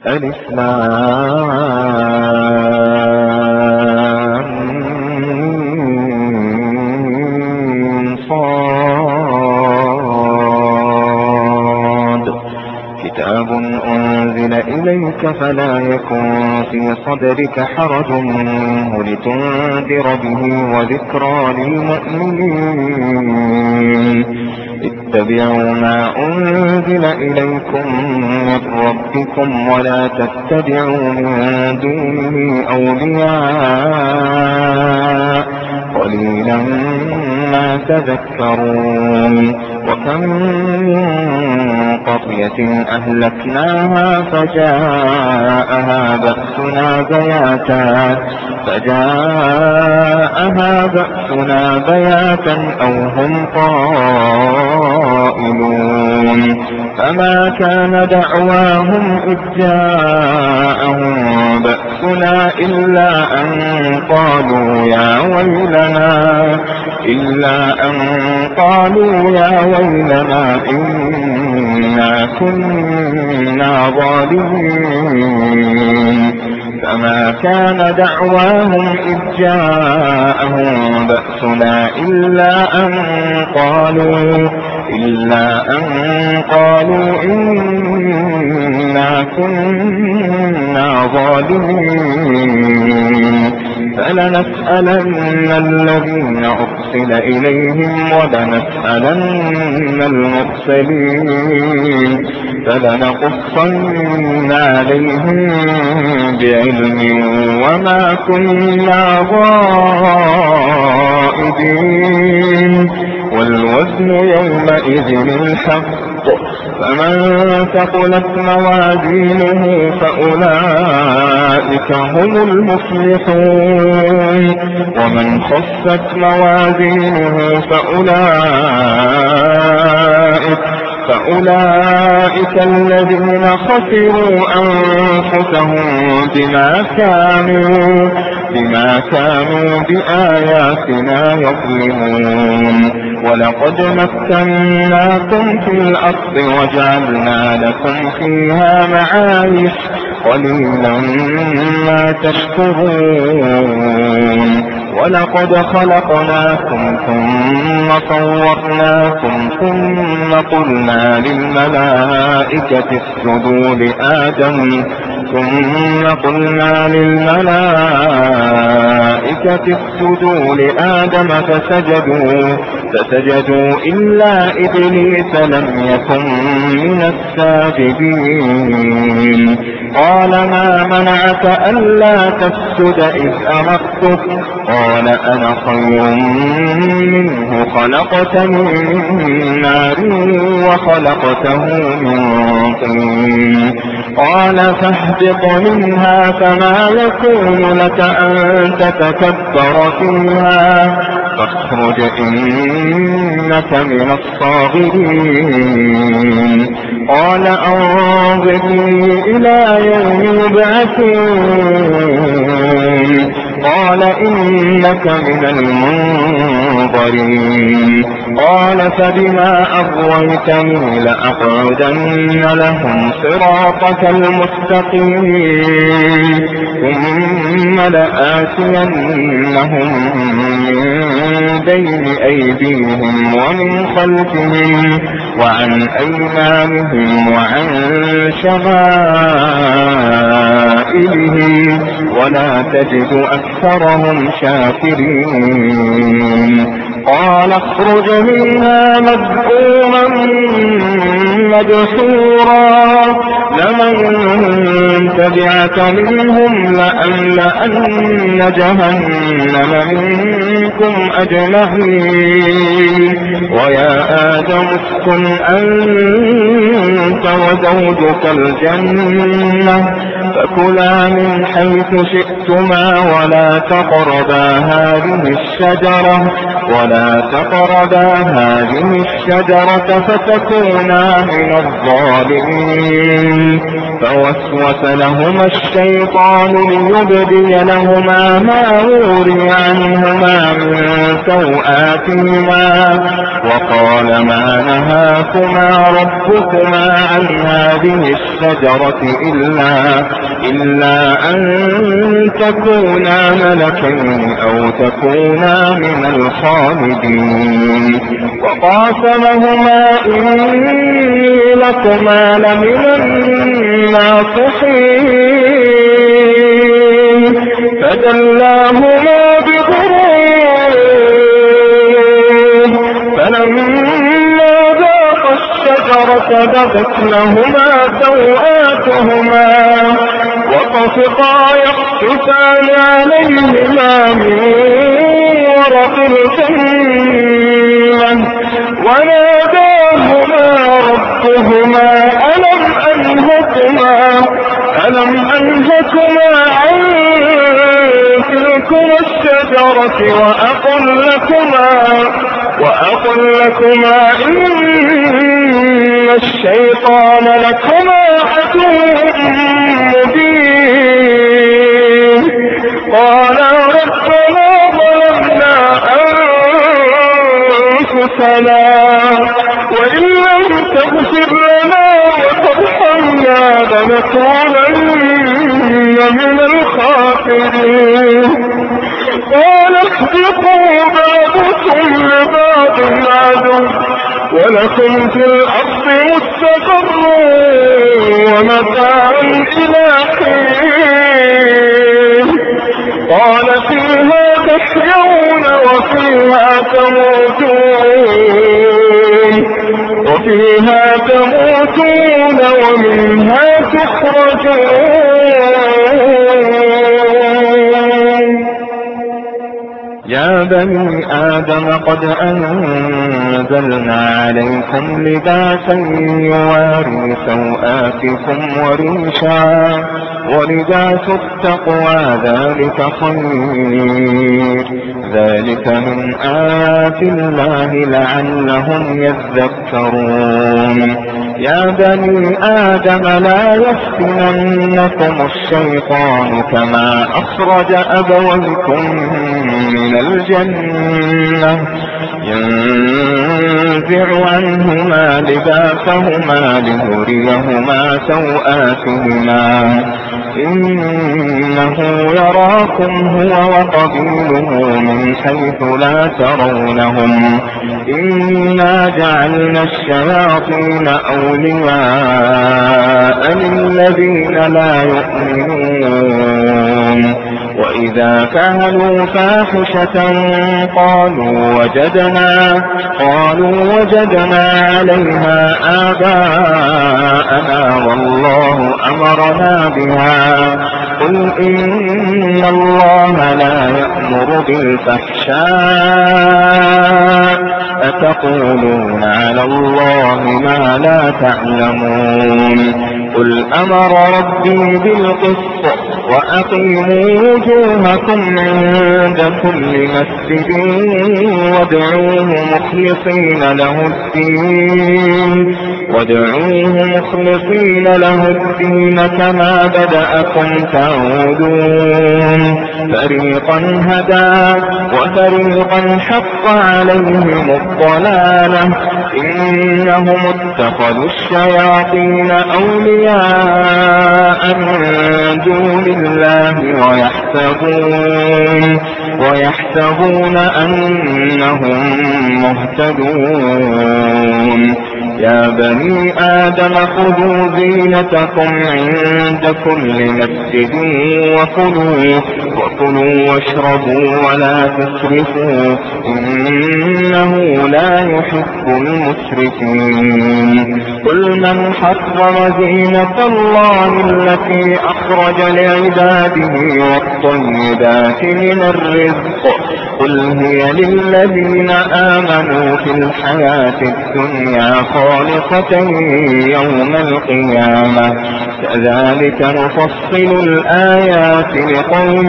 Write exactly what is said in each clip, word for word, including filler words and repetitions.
ألف لام صاد كتاب أنزل إليك فلا يكن في صدرك حرج منه لتنذر به وذكرى للمؤمنين اتبعوا ما أنزل إليكم من ربكم ولا تتبعوا من دونه أولياء قليلا ما تذكرون وكم من قرية أهلكناها فجاءها بأسنا بياتا فجاءها بأسنا بياتا أو هم قائلون فما كان دعواهم إذ جاءهم بأسنا إلا أن قالوا يا ويلنا إلا أن قالوا يا ويلنا إنا كنا ظالمين فما كان دعواهم إذ جاءهم بأسنا إلا أن قالوا إلا أن قالوا إنا كنا ظالمين فلنسألن الذين أرسل إليهم ولنسألن المرسلين فلنقصن عليهم بعلم وما كنا غائبين والوزن يومئذ الحق فمن ثقلت موازينه فأولئك هم المفلحون ومن خفت موازينه فأولئك فأولئك الذين خسروا أنفسهم بما كانوا بما كانوا بآياتنا يظلمون ولقد مكناكم في الأرض وجعلنا لكم فيها معايش قليلا ما تشكرون ولقد خلقناكم ثم صورناكم ثم قلنا للملائكة اسجدوا لآدم ثم قلنا للملائكة اسجدوا لآدم فسجدوا فسجدوا إلا إبليس لم يكن من الساجدين قال ما منعك ألا تسجد إذ أمرتك قال أنا خير منه خلقتني من نار وخلقته من طين قال فاهبط منها فما يكون لك أن تتكبر فيها فاخرج إنك من الصاغرين قال أنظرني إلى يوم يبعثون قال إنك من المنظرين قال فبما أغويتني لأقعدن لهم صراطك المستقيم ثم لآتينهم من بين أيديهم ومن خلفهم وعن أيمانهم وعن شمائلهم ولا تجد أكثرهم شاكرين قال اخرج منها مذءوما مدحورا لمن تبعك منهم لأملأن جهنم منكم أجمعين ويا آدم اسكن أنت وزوجك الجنة فكلا من حيث شئتما ولا تقربا هذه الشجرة ولا تقربا هذه الشجرة فتكونا من الظالمين فوسوس لهما الشيطان ليبدي لهما ما وري عنهما من سوآتهما وقال ما نهاكما ربكما عن هذه الشجرة إلا, إلا أن تكونا ملكين أو تكونا من الخالدين وقاسمهما إني لكما لمن الناصحين فدلاهما بغرور فلما ذاقا الشجرة بدت لهما سوآتهما وطفقا يخصفان عليهما من ورق الجنة وناداهما ربهما ألم أنهكما ألم أنهكما عن تلكما الشجرة وأقل لكما وأقل لكما إن الشيطان لكما عدو مبين قالا ربنا ظلمنا أنفسنا وإن لم تغفر لنا وترحمنا لنكونن من الخاسرين قال اهبطوا بعضكم لبعض عدو ولكم في الأرض مستقر ومتاع إلى حين قال فيها تحيون وفيها تموتون وفيها تموتون ومنها تخرجون يا بني آدم قد أنزلنا عليكم لباسا يواري سوآتكم وريشا ولباس التقوى ذلك خير ذلك من آيات الله لعلهم يذكرون يا بني آدم لا يفتننكم الشيطان كما أخرج أبويكم من الجنة ينزع عنهما لباسهما ليريهما سوآتهما إنه يراكم هو وقبيله من حيث لا ترونهم إنا جعلنا الشياطين أولياء للذين لا يؤمنون وإذا فعلوا فاحشة قالوا وجدنا قالوا وجدنا عليها آباءنا والله أمرنا بها قل إن الله لا يأمر بالفحشاء أتقولون على الله ما لا تعلمون قل أمر ربي بالقسط وأقيموا وجوهكم عند كل مسجد وادعوه مخلصين له الدين وادعوه مخلصين له الدين كما بدأكم تعودون فريقا هدى وفريقا حق عليهم الضلالة إنهم اتخذوا الشياطين أولياء من دون الله ويحسبون ويحسبون أنهم مهتدون يا بني آدم خذوا زينتكم عند كل مسجد وكلوا وكلوا واشربوا ولا تسرفوا إنه لا يحب المسرفين قل من حرم زينة الله التي أخرج لعباده والطيبات من الرزق قل هي للذين آمنوا في الحياة الدنيا خالصة يوم القيامة كذلك نفصل الآيات لقوم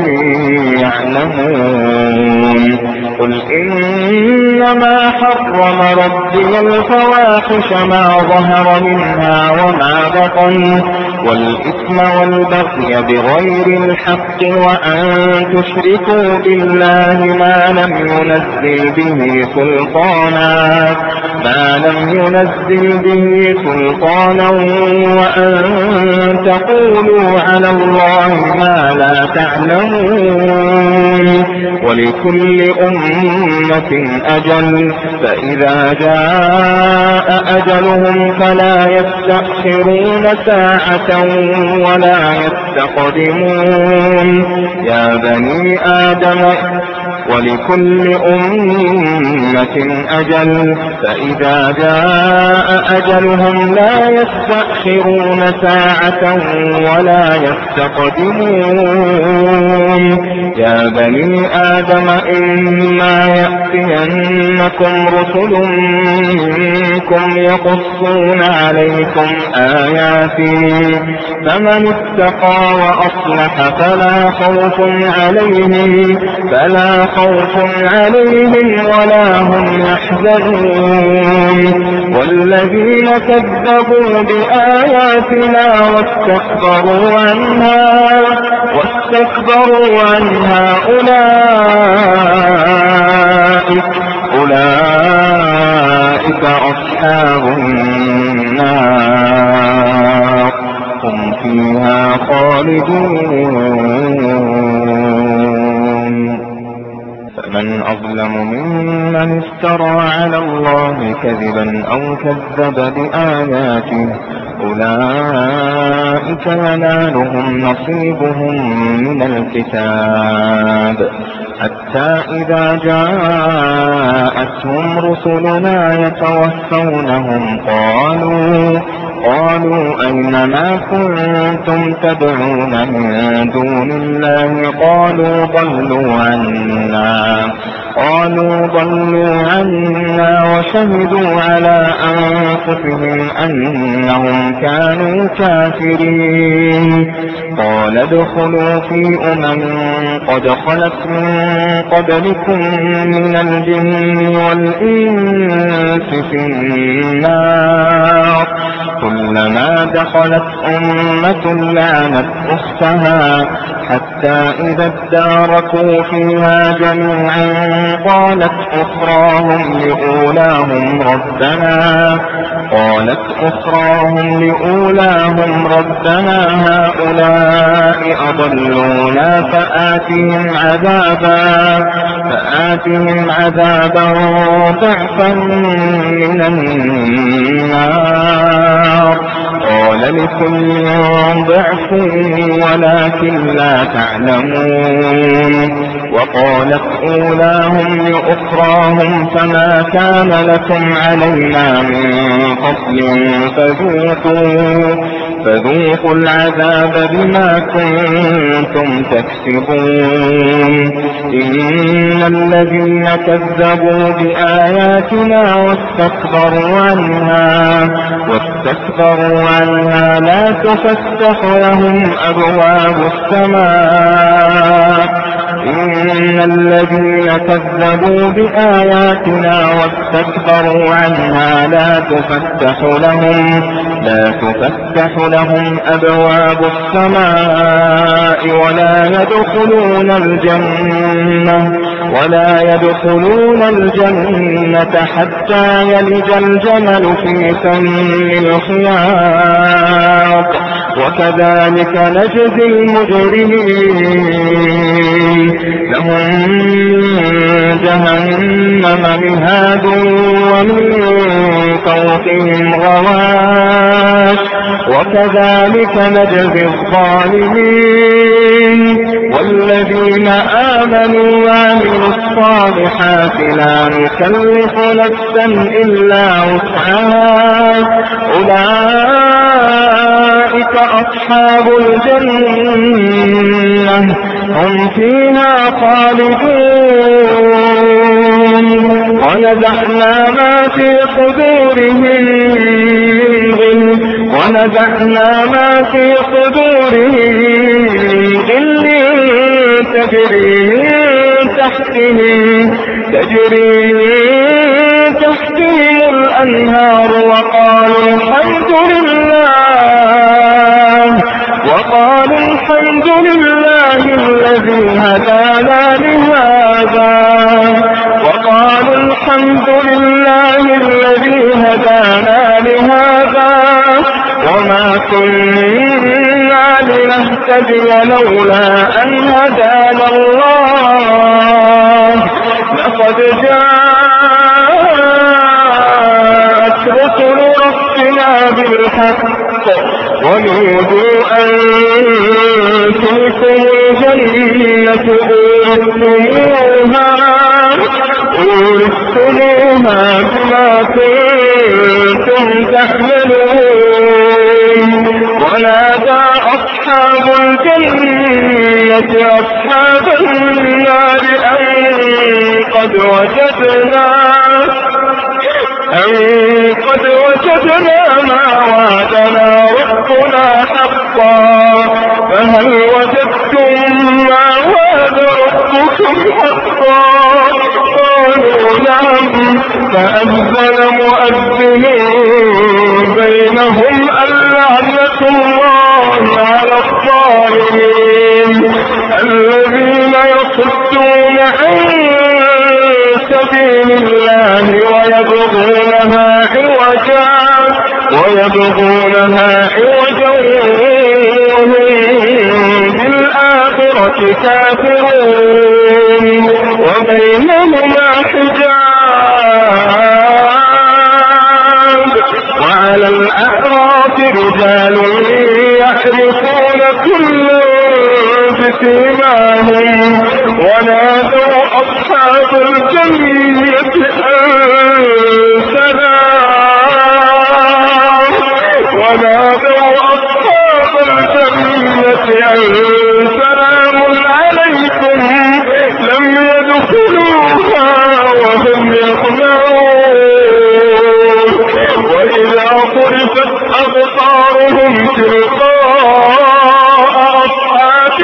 يعلمون قل إنما حرم ربي الفواحش ما ظهر منها وما بطن والإثم والبغي بغير الحق وأن تشركوا بالله ما لم ينزل به سلطانا ما لم ينزل به سلطانا وأن تقولوا على الله ما لا تعلمون ولكل أمة أجل فإذا جاء أجلهم فلا يستأخرون ساعة ولا يستقدمون يا بني آدم ولكل أمة أجل فإذا جاء أجلهم لا يستأخرون ساعة ولا يستقدمون يا بني آدم إما يأتينكم رسل منكم يقصون عليكم آياتي فمن اتقى وأصلح فلا خوف عليهم فلا خوف عليهم ولا هم يحزنون والذين كذبوا بآياتنا واستكبروا عنها واستكبروا عنها أولئك أولئك أصحاب النار هم فيها خالدون فمن أظلم ممن افترى على الله كذبا أو كذب بآياته أولئك ينالهم نصيبهم من الكتاب حتى إذا جاءتهم رسلنا يتوفونهم قالوا قالوا أين ما كنتم تدعون من دون الله قالوا ضلوا عنا قالوا ضلوا عنا وشهدوا على أنفسهم أنهم كانوا كافرين قال ادخلوا في أمم قد خلت من قبلكم من الجن والإنس في النار كلما دخلت أمة لعنت أختها حتى إذا اداركوا فيها جميعا قالت أخراهم لأولاهم ربنا قالت أخراهم لأولاهم ربنا هؤلاء أضلونا فآتهم عذابا فآتهم عذابا ضعفا من النار قال لكل ضعف ولكن لا تعلمون وقالت أولاهم لأخراهم فما كان لكم علينا من فضل فذوقوا فذوقوا العذاب بما كنتم تكسبون إن الذين كذبوا بآياتنا واستكبروا عنها واستكبروا عنها لا تفتح لهم أبواب السماء إن الذين كذبوا بآياتنا واستكبروا عنها لا تفتح لهم لا تفتح لهم أبواب السماء ولا يدخلون الجنة ولا يدخلون الجنة حتى يلج الجمل في سم الخياط وكذلك نجزي المجرمين لهم جهنم مهاد ومن فوقهم غواش وكذلك نجزي الظالمين والذين آمنوا وعملوا الصالحات لا نكلف نفسا إلا وسعها أولئك أصحاب الجنة هم فيها خالدون ونزعنا ما في صدورهم من ونزعنا ما في صدورهم من غل تجري من تحتهم تجري من تحتهم الأنهار وقالوا الحمد لله وقالوا الحمد لله الذي هدانا لهذا وقالوا الحمد لله الذي هدانا لهذا وما كنا لنهتدي لولا أن هدانا الله لقد جاءت رسل ربنا بالحق ونودوا أن تلكم الجنة أورثتموها أورثتموها بما كنتم تعملون ونادى أصحاب الجنة أصحاب النار أن قد وجدنا أن قد وجدنا ما وعدنا ربنا حقا فهل وجدتم ما وعد ربكم حقا قالوا نعم فأذن مؤذن بينهم اللعنة الله على الظالمين الذين يصدون عن سبيل الله ويبغونها عوجا ويبغونها عوجا وهم بالآخرة كافرون وبينهما حجاب وعلى الأعراف رجال يعرفون كلا بسيماهم ونادوا أصحاب الجنة أن سلام ونادوا أصحاب الجنة أن سلام عليكم لم يدخلوها وهم يطمعون وإذا صرفت أبصارهم تلقاء أصحاب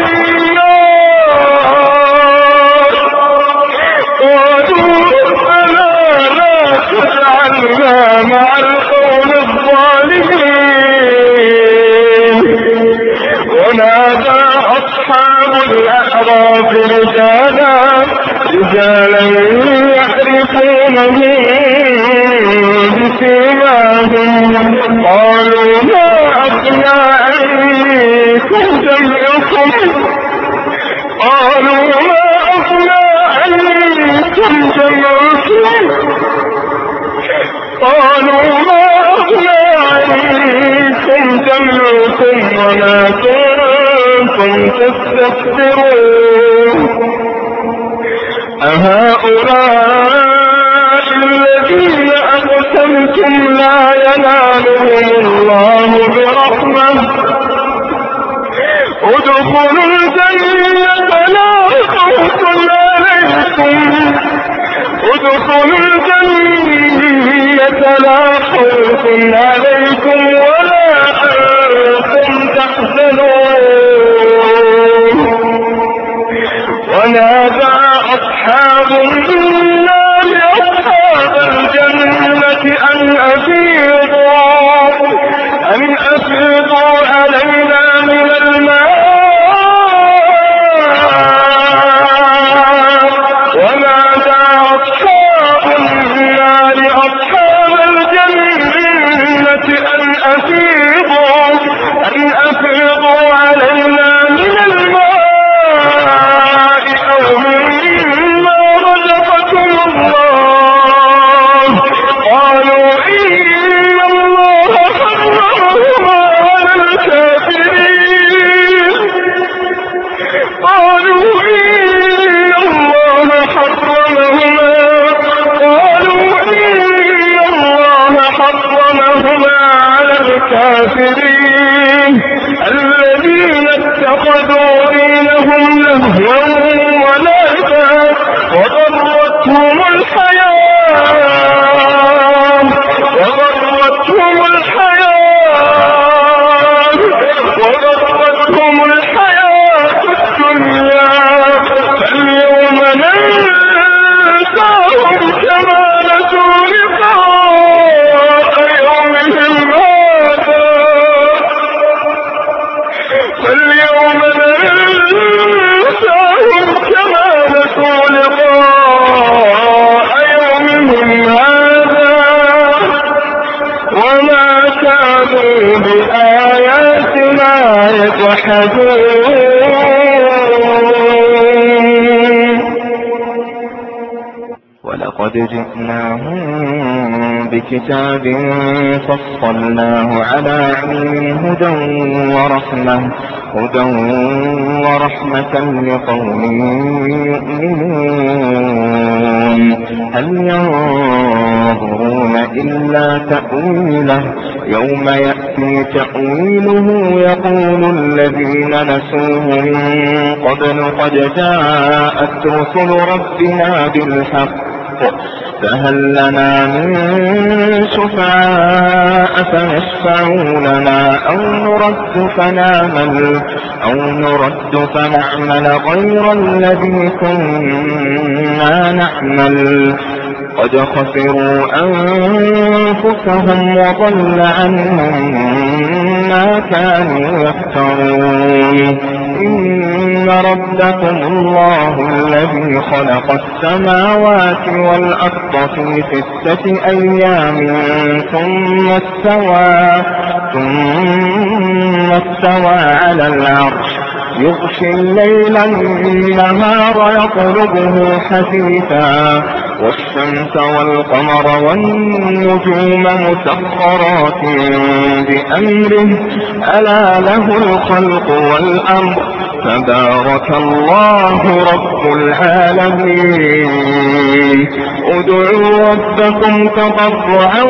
النار قالوا ربنا لا تجعلنا مع القوم الظالمين ونادى أصحاب الأعراف رجالا رجالا يعرفونهم بسيماهم قالوا ما أغنى عنكم جمعكم قالوا ما أغنى عنكم جمعكم قالوا ما أغنى عنكم جمعكم وما كنتم تستكبرون أهؤلاء الذين أقسمتم لا ينالهم الله برحمة ادخلوا الجنة لا خوف عليكم ادخلوا الجنة لا خوف عليكم ولا أنتم تحزنون ونادى أصحاب النار أصحاب الجنة أن أفيضوا أن أفيضوا علينا من الماء ونادى أصحاب النار أصحاب الجنة أن أفيضوا أن أفيضوا علينا من الماء أو مما رزقكم الله قالوا إن الله حرمهما على الكافرين قالوا إن الله حرمهما قالوا إن الله حرمهما على الكافرين الذين اتخذوا دينهم لهوا ولعبا وغرتهم الحياة وغرتهم الحياة وغرتهم الحياة الدنيا فاليوم ننساهم كما نسوا لقاء يومهم هذا فاليوم ننساهم كما نسوا لقاء يومهم هذا وما كانوا بآياتنا يجحدون. ولقد جئناهم بكتاب فصلناه على علم هدى ورحمة هدى ورحمة لقوم يؤمنون. هل ينظرون إلا تأويله يوم يأتي تأويله يقول الذين نسوه من قبل قد جاءت رسل ربنا بالحق فهل لنا من شفعاء فيشفعوا لنا أو نرد فنعمل أو نرد فنعمل غير الذي كنا نعمل قد خسروا أنفسهم وضل عنهم ما كانوا يفترون. إن ربكم الله الذي خلق السماوات والأرض في ستة أيام ثم استوى ثم استوى على العرش يغشي الليل النهار يطلبه حثيثا والشمس والقمر والنجوم مسخرات بأمره ألا له الخلق والأمر تبارك الله رب العالمين. ادعوا ربكم تضرعا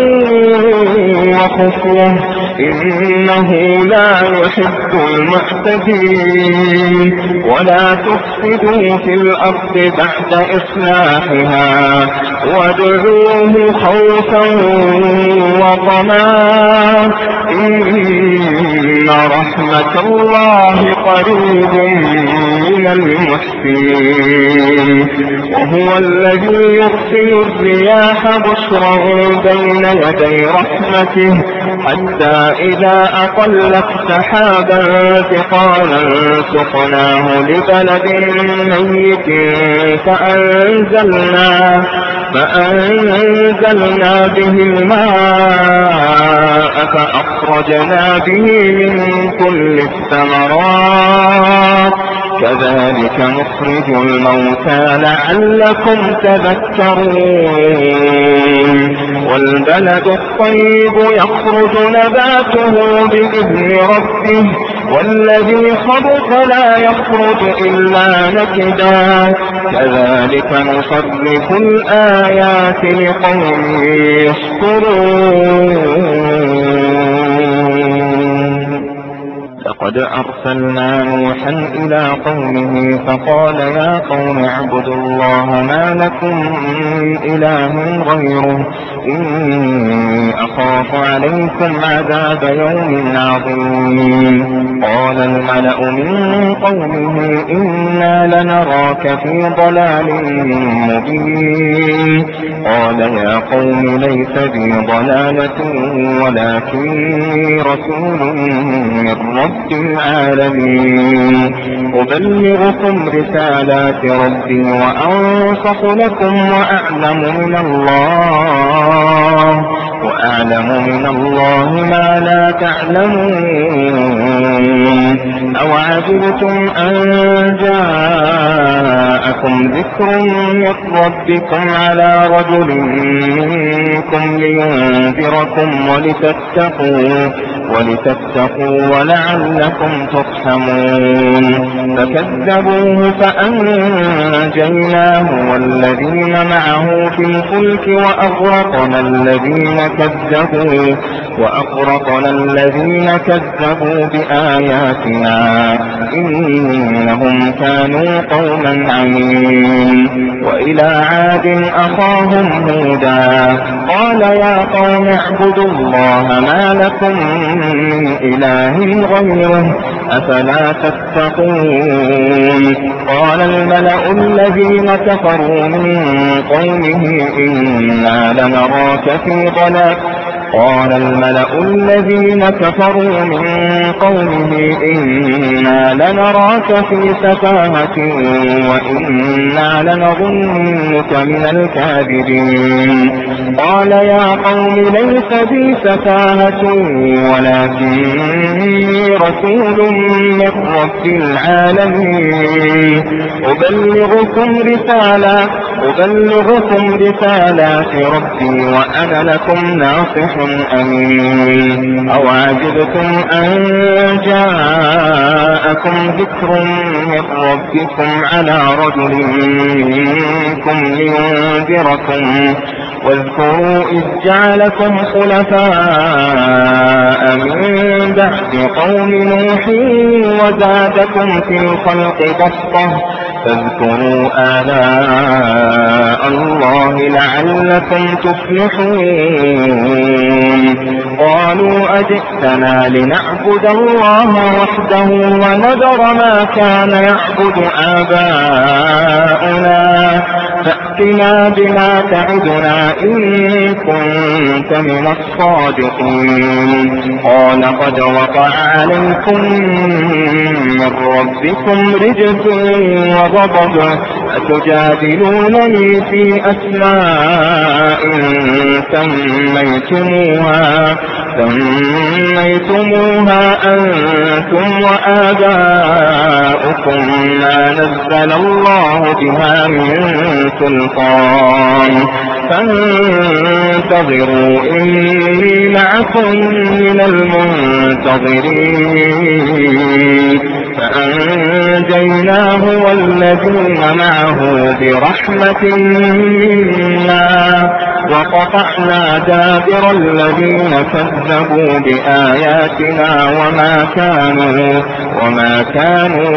وخفية إنه لا يحب المعتدين. ولا تفسدوا في الأرض بعد إصلاحها وادعوه خوفا وطمعا إن رحمة الله قريب من المحسنين. وهو الذي يرسل الرياح بشرا بين يدي رحمته حتى إذا أقلت سحابا ثقالا سقناه لبلد ميت فأنزلنا فأنزلنا به الماء فأخرجنا به من كل الثمرات كذلك نخرج الموتى لعلكم تذكرون. والبلد الطيب يخرج نباته بإذن ربه والذي خبث لا يخرج إلا نكدا كذلك نصرف الآيات لقوم يشكرون. لقد أرسلنا نوحا إلى قومه فقال يا قوم اعبدوا الله ما لكم من إله غيره إني أخاف عليكم عذاب يوم عظيم. قال الملأ من قومه إنا لنراك في ضلال مبين. قال يا قوم ليس بي ضلالة ولكني رسول من رب العالمين أبلغكم رسالات ربي وأنصح لكم وأعلم من الله وأعلم من الله ما لا تعلمون. أوعجبتم أن جاءكم ذكر من ربكم على رجل منكم لينذركم ولتتقوا ولتتقوا ولعلكم ترحمون. فكذبوه فأنجيناه والذين معه في الفلك وأغرقنا الذين كذبوا وأغرقنا الذين كذبوا بآياتنا إنهم كانوا قوما عمين. وإلى عاد أخاهم هودا قال يا قوم اعبدوا الله ما لكم من إله غيره أفلا تتقون. قال الملأ الذين كفروا من قومه إنا لنراك في ضلال قال الملأ الذين كفروا من قومه إنا لنراك في سفاهة وإنا لنظنك من الكاذبين. قال يا قوم ليس بي سفاهة ولكني رسول من رب العالمين أبلغكم رسالة أبلغكم رسالات ربي وأنا لكم ناصح أمين. أو عجبتم أن جاءكم ذكر من ربكم على رجل منكم لينذركم واذكروا إذ جعلكم خلفاء من بعد قوم نوح وزادكم في الخلق بسطة فاذكروا آلاء الله لعلكم تفلحون. قالوا أجئتنا لنعبد الله وحده ونذر ما كان يعبد آباؤنا فأتنا بما تعدنا إن كنت من الصادقين. قال قد وقع عليكم من ربكم رجس وغضب أتجادلونني في أسماء سميتموها سميتموها أنتم وآباؤكم ما نزل الله بها من سلطان فانتظروا إني معكم من المنتظرين. فأنجيناه والذين معه برحمة منا وقطعنا دابر الذين كذبوا بآياتنا وما كانوا وما كانوا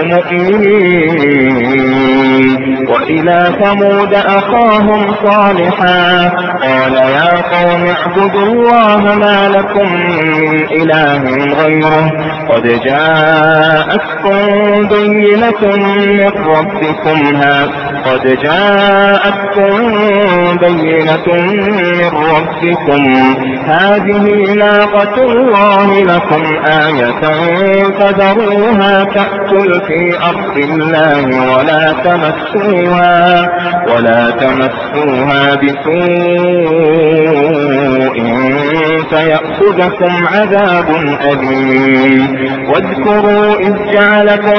مؤمنين. وإلى ثمود أخاهم صالحا قال يا قوم اعبدوا الله ما لكم من إله غيره قد جاءتكم بينة من ربكم قد جاءتكم بينة من ربكم هذه ناقة الله لكم آية فذروها تأكل في أرض الله ولا تمسوها ولا تمسوها بسوء فيأخذكم عذاب أليم. واذكروا إذ جعلكم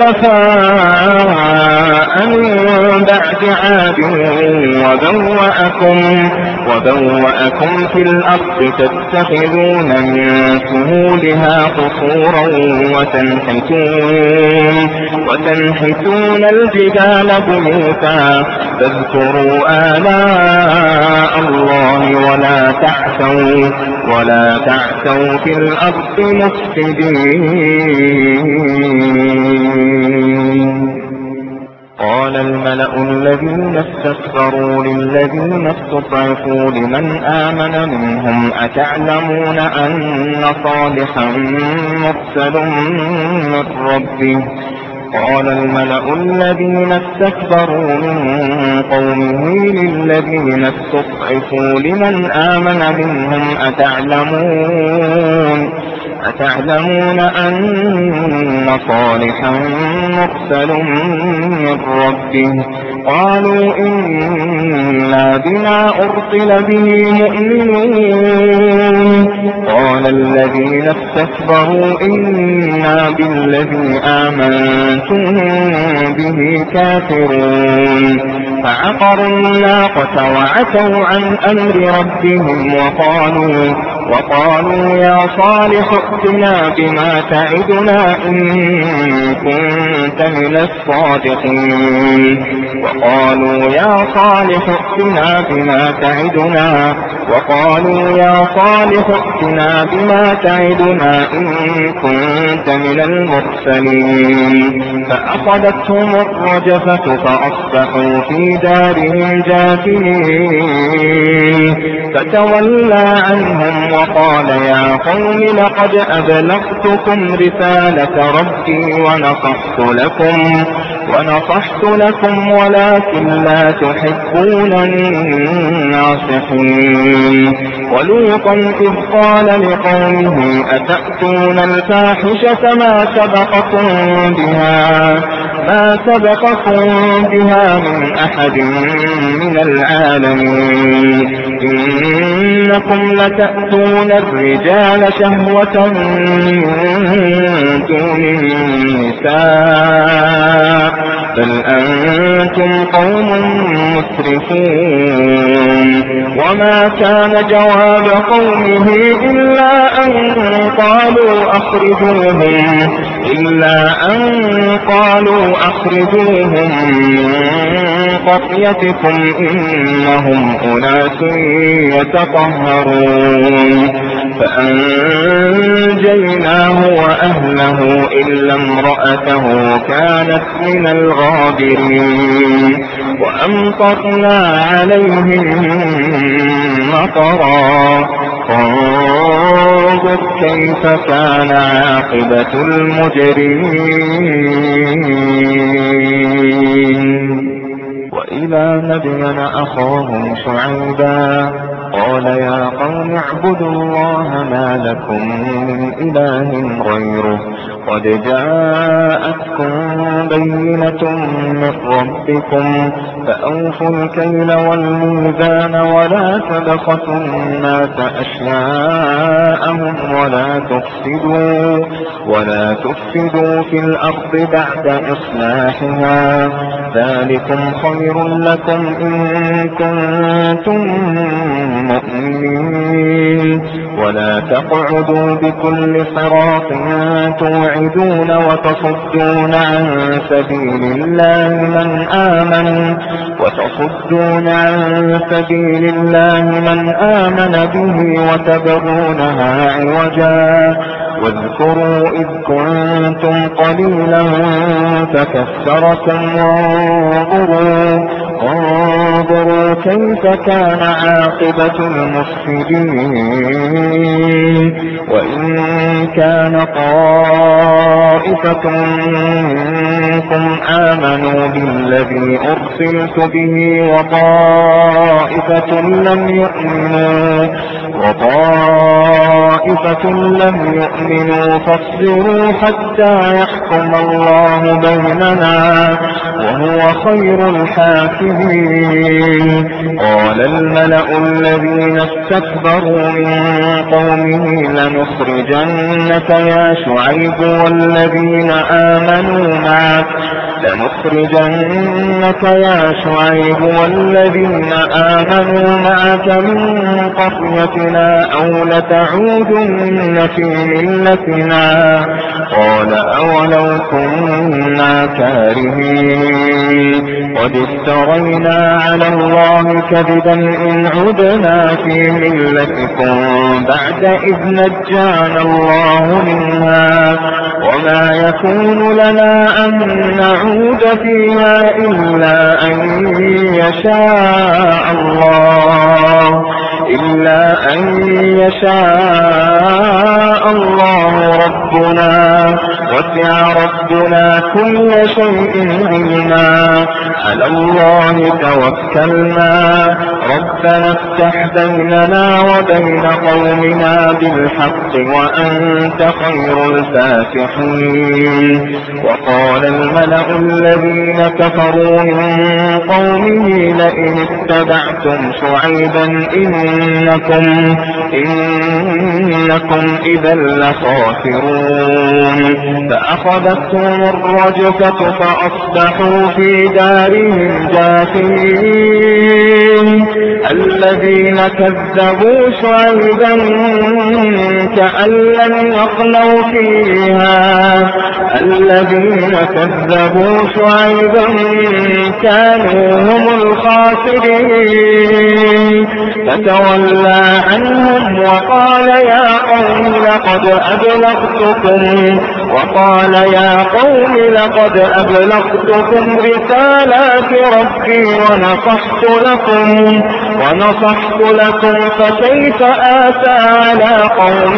خلفاء من بعد عاد وبوأكم وبوأكم في الأرض تتخذون من سهولها قصورا وتنحتون وتنحتون الجبال بيوتا فاذكروا آلاء الله ولا تعثوا ولا تعثوا في الأرض مفسدين. قال الملأ الذين استكبروا للذين استضعفوا لمن آمن منهم أتعلمون أن صالحا مرسل من ربه. قال الملأ الذين استكبروا من قومه للذين استضعفوا لمن آمن منهم أتعلمون أتعلمون أن صالحا مرسل من ربه. قالوا إنا بما أرسل به مؤمنون. قال الذين استكبروا إنا بالذي آمنتم به كافرون. فعقروا الناقة وعتوا عن أمر ربهم وقالوا وقالوا يا صالح ائتنا بما تعدنا إن كنت من الصادقين. وقالوا يا صالح ائتنا بما تعدنا وقالوا يا صالح ائتنا بما تعدنا إن كنت من المرسلين. فأخذتهم الرجفة فأصبحوا في دارهم جاثمين. فتولى عنهم وقال يا قوم لقد أبلغتكم رسالة ربي ونصحت لكم ونصحت لكم ولكن لا تحبون الناصحين. ولوطا إذ قال لقومه أتأتون الفاحشة ما سبقكم بها ما سبقكم بها من أحد من العالمين إنكم لتأتون الرجال شهوة من دون النساء بل أنتم قوم مسرفون. وما كان جواب قومه إلا أن قالوا أخرجوهم إلا أن قالوا أخرجوهم من قريتكم إنهم أناس يتطهرون. فأنجيناه وأهله إلا امرأته كانت من الغابرين. وأمطرنا عليهم مطرا فانظر كيف كان عاقبة المجرمين. وإلى مدين أخاهم شعيبا قال يا قوم اعبدوا الله ما لكم من إله غيره قد جاءتكم بينة من ربكم فأوفوا الكيل والميزان ولا تبخسوا الناس أشياءهم ولا تفسدوا ولا تفسدوا في الأرض بعد إصلاحها ذلكم خير لكم إن كنتم مؤمنين. ولا تقعدوا بكل صراط توعدون وتصدون عن سبيل الله من آمن وتصدون عن سبيل الله من آمن به وتبغونها عوجا واذكروا إذ كنتم قليلا فكثركم وانظروا انظروا كيف كان عاقبة المفسدين. وإن كان طائفة منكم آمنوا بالذي أرسلت به وطائفة لم يؤمنوا وطائفة لم يؤمنوا فاصبروا حتى يحكم الله بيننا وهو خير الحاكمين. قال الملأ الذين استكبروا من قومه لنخرجنك يا شعيب والذين آمنوا معك لنخرجنك يا شعيب والذين آمنوا معك من قريتنا أو لتعودن في ملتنا قال أولو كنا كارهين قد افترينا على الله كذبا إن عدنا في ملتكم بعد إذ نجانا الله منها وما يكون لنا أن نعود فيها إلا أن يشاء الله إلا أن يشاء الله ربنا وسع ربنا كل شيء علما على الله توكلنا ربنا افتح بيننا وبين قومنا بالحق وأنت خير الفاتحين. وقال الملأ الذين كفروا من قومه لئن اتبعتم شعيبا إنكم إنكم إذا لخاسرون. فأخذتهم الرجفة فأصبحوا في دارهم جاثمين. الذين كذبوا شعيبا كأن لم يغنوا فيها الذين كذبوا شعيبا كانوا هم الخاسرين. فتولى عنهم وقال يا قوم لقد أبلغتكم وقال يا قوم لقد أبلغتكم رسالات ربي ونصحت لكم ونصحت لكم فكيف آسى على قوم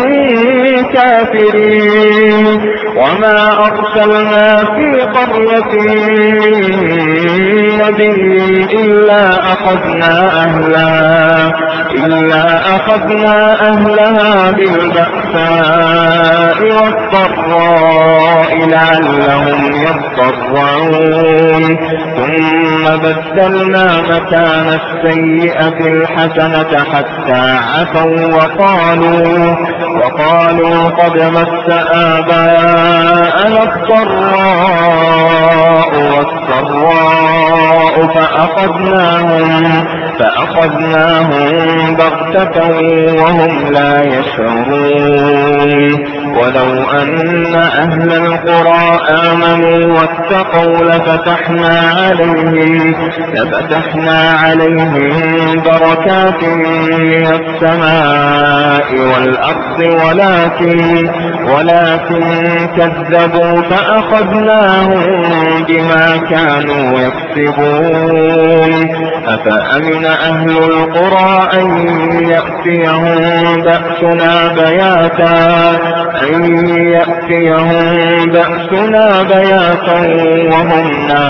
كافرين وما أرسلنا في قرية من نبي إلا أخذنا أهلها إلا أخذنا أهلها بالبأساء والضراء لعلهم يضرعون ثم بدلنا مكان السيئة الحسنة حتى عفوا وقالوا وقالوا قد مس آباءنا الضراء والسراء فأخذناهم فأخذناهم بغتة وهم لا يشعرون ولو أن أهل القرى آمنوا واتقوا لفتحنا عليهم لفتحنا عليهم بركات من السماء والأرض ولكن ولكن كذبوا فأخذناهم بما كانوا يكسبون أفأمن أهل القرى أن يأتيهم بأسنا بياتا أن يأتيهم بأسنا بياتا وهم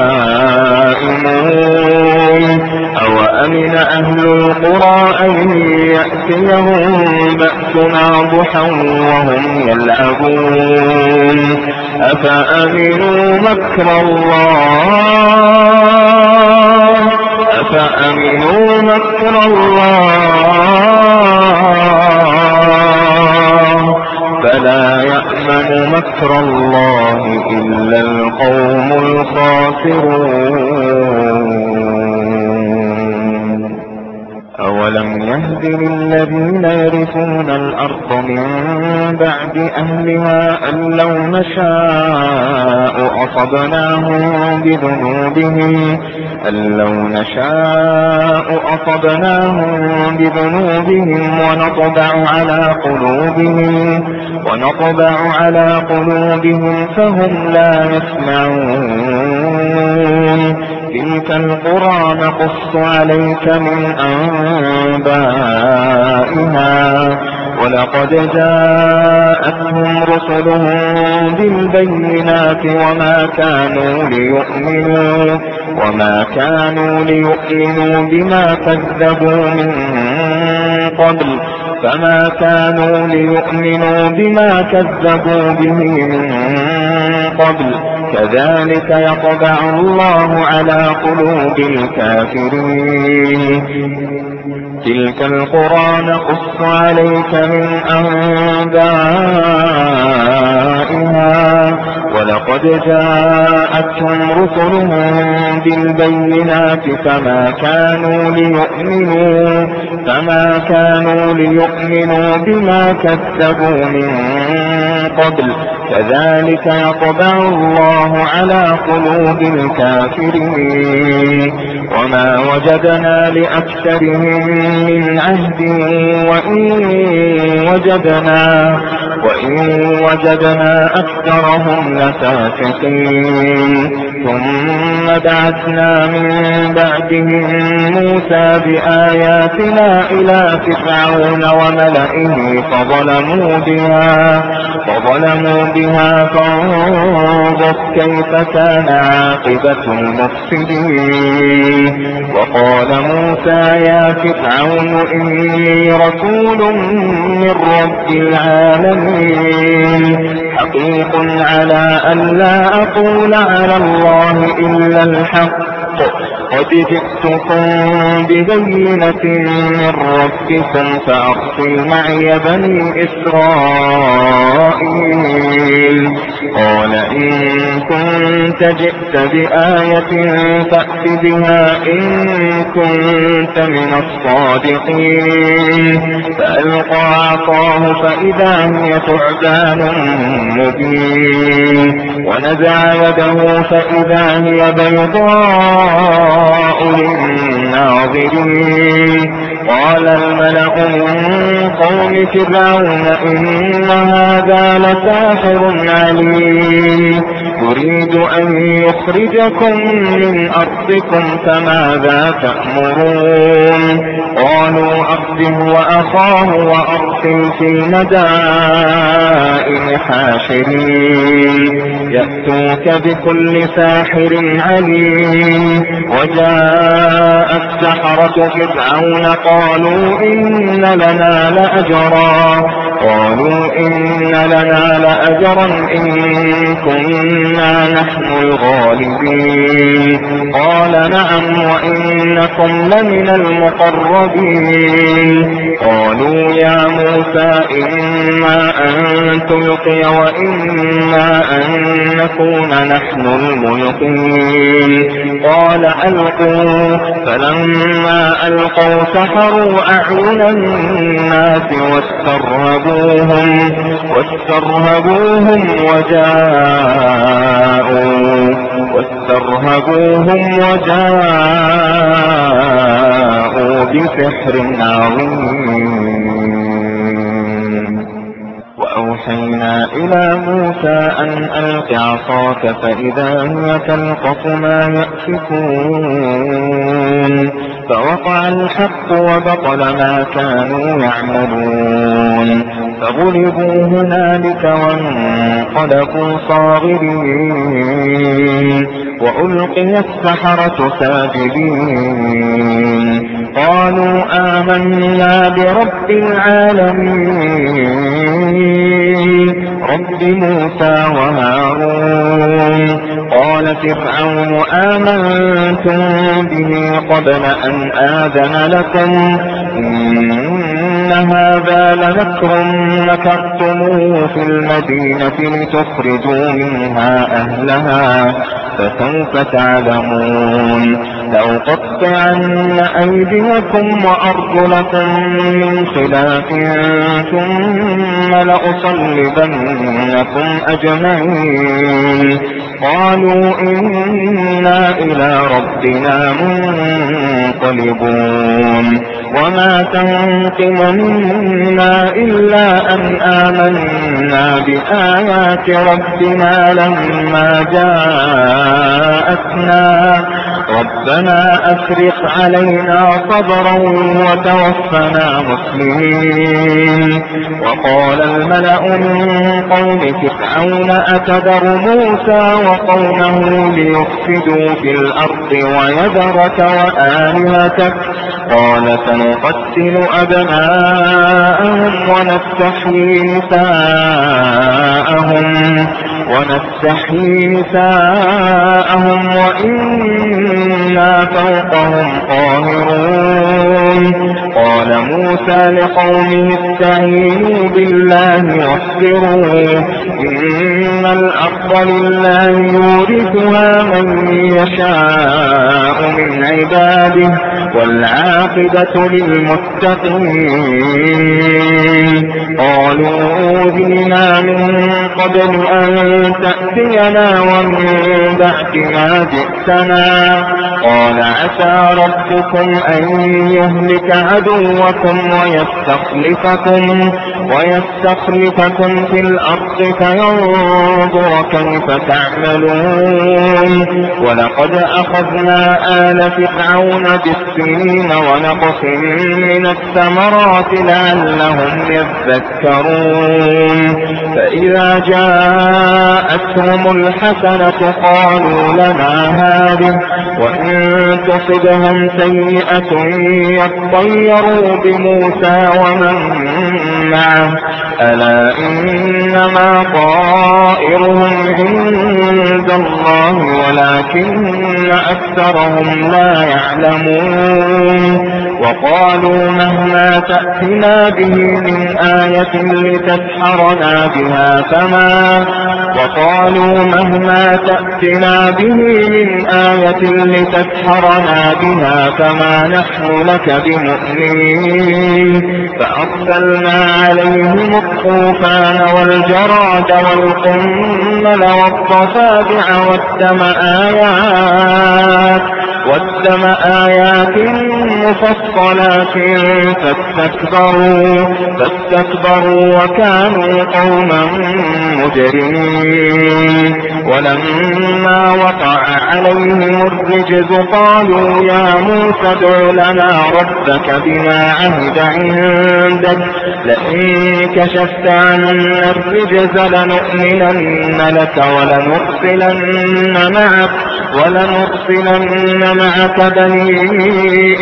نائمون أوأمن أهل القرى أن يأتيهم بأسنا ضحى وهم يلعبون أفأمنوا مكر الله أفأمنوا مكر الله فلا يأمن مكر الله إلا القوم الخاسرون أولم يهد للذين يرثون الأرض من بعد أهلها أن لو نشاء أصبناهم بذنوبهم أن لو نشاء أصبناهم بذنوبهم ونطبع على قلوبهم ونطبع على قلوبهم فهم لا يسمعون تلك القرى نقص عليك من أنبائها ولقد جاءتهم رسلهم بالبينات وما كانوا ليؤمنوا وما كانوا ليؤمنوا بما كذبوا من قبل فما كانوا ليؤمنوا بما كذبوا به من قبل كذلك يطبع الله على قلوب الكافرين تلك القرى نقص عليك من أنبائها ولقد جاءتهم رسلهم بالبينات فما كانوا ليؤمنوا فما كانوا ليؤمنوا بما كذبوا من قبل كذلك يطبع الله على قلوب الكافرين وما وجدنا لأكثرهم من عهد وإن وجدنا وإن وجدنا أكثرهم لفاسقين ثم بعثنا من بعدهم موسى بآياتنا إلى فرعون وملئه فظلموا بها فظلموا بها فانظر كيف كان عاقبة المفسدين وقال موسى يا فرعون إني رسول من رب العالمين حقيق على أن لا أقول على الله إلا الحق قد جئتكم ببينة من ربكم فأرسل معي بني إسرائيل قال إن كنت جئت بآية فأت بها إن كنت من الصادقين فألقى عصاه فإذا هي ثعبان مبين ونزع يده فإذا هي بيضاء البيضاء للناظرين. قال الملأ من قوم فرعون إن هذا لساحر عليم يريد أن يخرجكم من أرضكم فماذا تأمرون؟ قالوا أرسله وأخاه وأرسل في المدائن حاشرين يأتوك بكل ساحر عليم. وجاء السحرة فرعون قالوا إن لنا لأجرا قالوا إن لنا لأجرا إن كنا نحن الغالبين. قال نعم وإنكم لمن المقربين. قالوا يا موسى إما أن تلقي وإما أن نكون نحن الملقين. قال ألقوا. فلما ألقوا سحروا أعين الناس واسترهبوهم واسترهبوهم وجاءوا واسترهبوهم وجاءوا بسحر عظيم. وأوحينا إلى موسى أن ألق عصاك فإذا هي تلقف ما يأفكون. فوقع الحق وبطل ما كانوا يعملون. فغلبوا هنالك وانقلبوا صاغرين وألقي السحرة ساجدين. قالوا آمنا برب العالمين رب موسى وهارون. قال فرعون آمنتم به قبل أن آذن لكم إن هذا لمكر مكرتموه في المدينة لتخرجوا منها أهلها فسوف تعلمون. لأقطعن أيديكم وأرجلكم من خلاف ثم لأصلبنكم أجمعين. قالوا إنا إلى ربنا منقلبون. وما تنقم منا إلا أن آمنا بآيات ربنا لما جاءتنا ربنا أفرغ علينا صبرا وتوفنا مسلمين. وقال الملأ من قوم فرعون أتذر موسى وقومه ليفسدوا في الأرض ويذرك وآلهتك قال سنقتل أبناءهم ونستحيي نساءهم ونستحيي نساءهم وإنا فوقهم قاهرون. قال موسى لقومه استعينوا بالله واصبروا إن الأرض لله يورثها من يشاء من عباده والعاقبة للمتقين. قالوا أوذينا من قبل أن تأتينا ومن بعد ما جئتنا قال عسى ربكم أن يهلك عدوكم ويستخلفكم ويستخلفكم في الأرض فينظر كيف تعملون. ولقد أخذنا آل فرعون بالسنين ونقص من الثمرات لعلهم يذكرون. فإذا جاءتهم الحسنة قالوا لنا هذه وإن تصبهم سيئة يطيروا بموسى ومن معه ألا إنما طائرهم عند الله ولكن أكثرهم لا يعلمون. وقالوا مهما تأتنا به من آية لتسحرنا بها فما وقالوا مهما تأتنا به من آية لتسحرنا بها فما نحن لك بمؤمنين. فأرسلنا عليهم الطوفان والجراد والقمل والضفادع والضلوع والدم آيات والدم آيات مفصلات فاستكبروا فاستكبروا وكانوا قوما مجرمين. ولما وقع عليهم الرجز قالوا يا موسى ادع لنا ربك بما عهد عندك لئن كشفت عنا الرجز لنؤمنن لك ولنرسلن معك ولنرسلن معك بني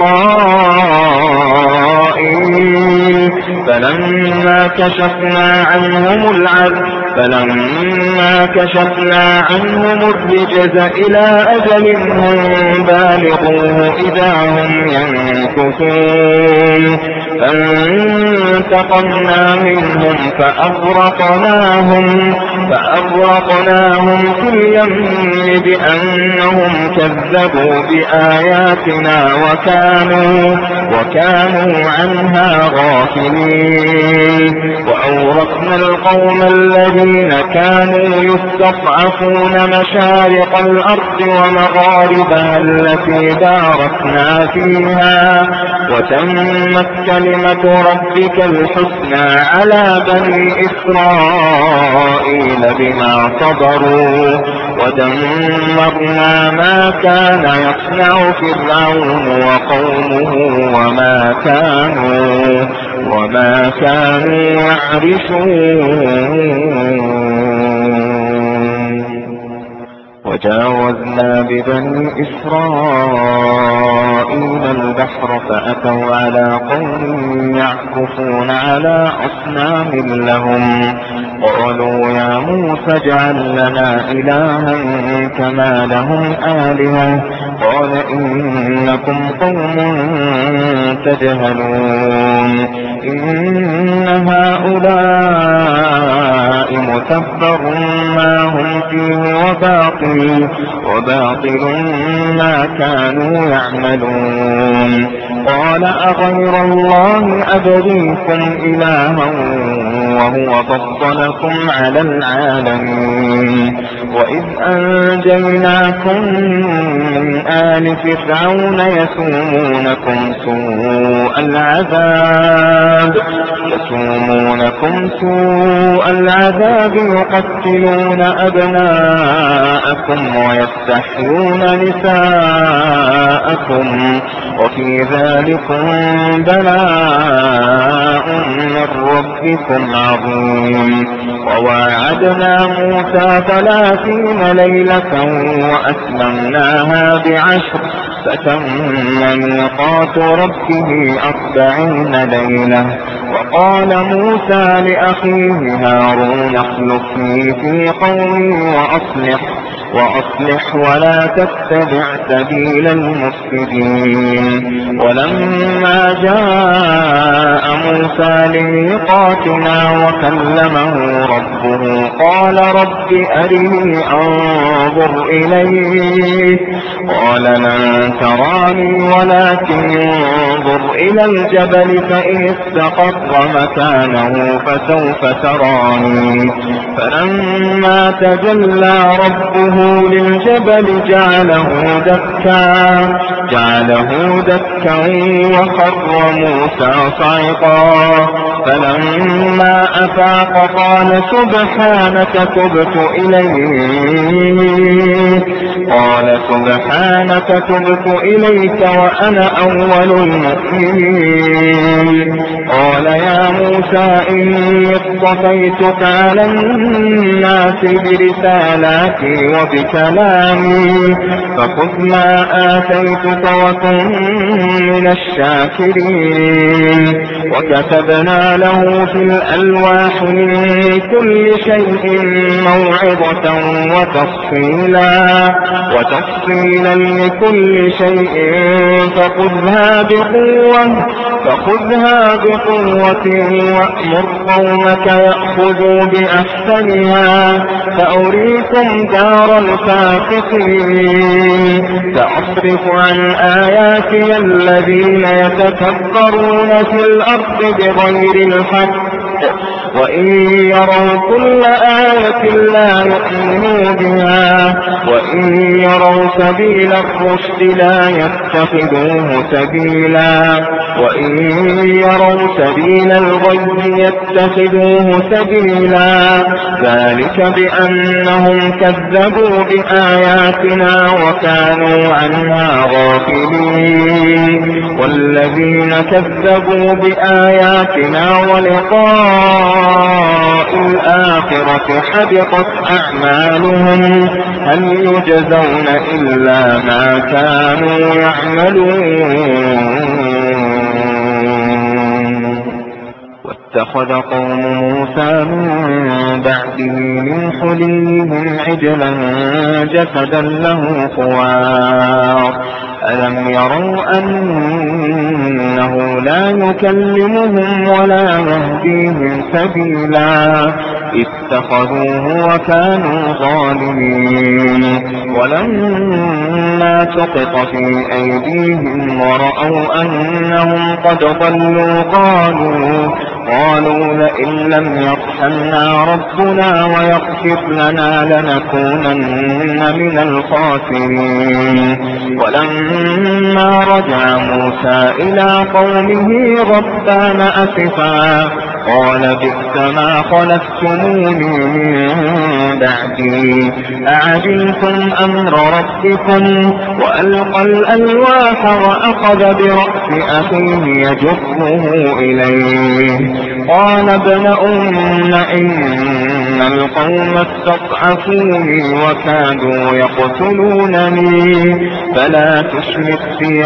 إسرائيل. فلما كشفنا عنهم العذاب فلما كشفنا عنهم الرجز إلى أجل هم بالغوه إذا هم ينكثون فانتقمنا منهم فأغرقناهم فأغرقناهم في اليم بأنهم كذبوا بآياتنا وكانوا وكانوا عنها غافلين. وأورثنا القوم الذين كانوا يستضعفون مشارق الأرض ومغاربها التي باركنا فيها وتمت كلمة ربك الحسنى على بني إسرائيل بما صبروا ودمرنا ما كان يصنع فرعون وقومه وما كانوا وما كانوا يعرشون. وجاوزنا ببني إسرائيل البحر فأتوا على قوم يعكفون على أصنام لهم قالوا يا موسى اجعل لنا إلها كما لهم آلهة قال إنكم قوم تجهلون إن هؤلاء متبر ما هم فيه وباطل وباطل ما كانوا يعملون. قال أغير الله أبغيكم إلها وهو فضلكم على العالمين وإذ أنجيناكم من آل فرعون يسومونكم سوء العذاب يسومونكم سوء العذاب يقتلون أبناءكم ويستحيون نساءكم وفي ذلكم بلاء من ربكم عظيم. وواعدنا موسى ثلاثين ليلة وأتممناها بعشر فتم ميقات ربه أربعين ليلة. وقال موسى لأخيه هارون اخلفني في قومي وأصلح وأصلح ولا تتبع سبيل المفسدين. ولما جاء موسى لميقاتنا وكلمه ربه قال رب أرني أنظر إليك قال لن تراني ولكن انظر إلى الجبل فإن استقر مكانه فسوف تراني. فلما تجلى ربه للجبل جعله دكا جعله دكا وخر موسى صعقا. فلما أفاق قال سبحانك تبت إليك قال سبحانك تبت إليك وأنا أول المؤمنين. قال يا موسى إني اصطفيتك على الناس برسالاتي وبكلامي فخذ ما آتيتك وكن من الشاكرين. وكتبنا له في الألواح من كل شيء موعظة وتفصيلا وتفصيلا لكل شيء فخذها بقوة فخذها بقوة وأمر قومك يأخذوا بأحسنها سأريكم دار الفاسقين. سأصرف عن آياتي الذين يتكبرون في الأرض بغير الحق وإن يروا كل آية لا يؤمنوا بها وإن يروا سبيل الرشد لا يتخذوه سبيلا وإن يروا سبيل الغي يتخذوه سبيلا ذلك بأنهم كذبوا بآياتنا وكانوا عنها غافلين والذين كذبوا بآياتنا ولقاء الآخرة حبطت أعمالهم هل يجزون إلا ما كانوا يعملون. واتخذ قوم موسى من بعده من حليهم عجلا جسدا له خوار ألم يروا أنه لا يكلمهم ولا يهديهم سبيلا اتخذوه وكانوا ظالمين ولما سقط في أيديهم ورأوا أنهم قد ضلوا قالوا قالوا لئن لم يرحمنا ربنا ويغفر لنا لنكونن من الخاسرين. ولما رجع موسى إلى قومه غضبان أسفا قال بئس ما خلفتموني من بعدي أعجلتم أمر ربكم وألقى الألواح وأخذ برأس أخيه يجره إليه قال ابن أم إن القوم استضعفوني وكادوا يقتلونني فلا تشمت بي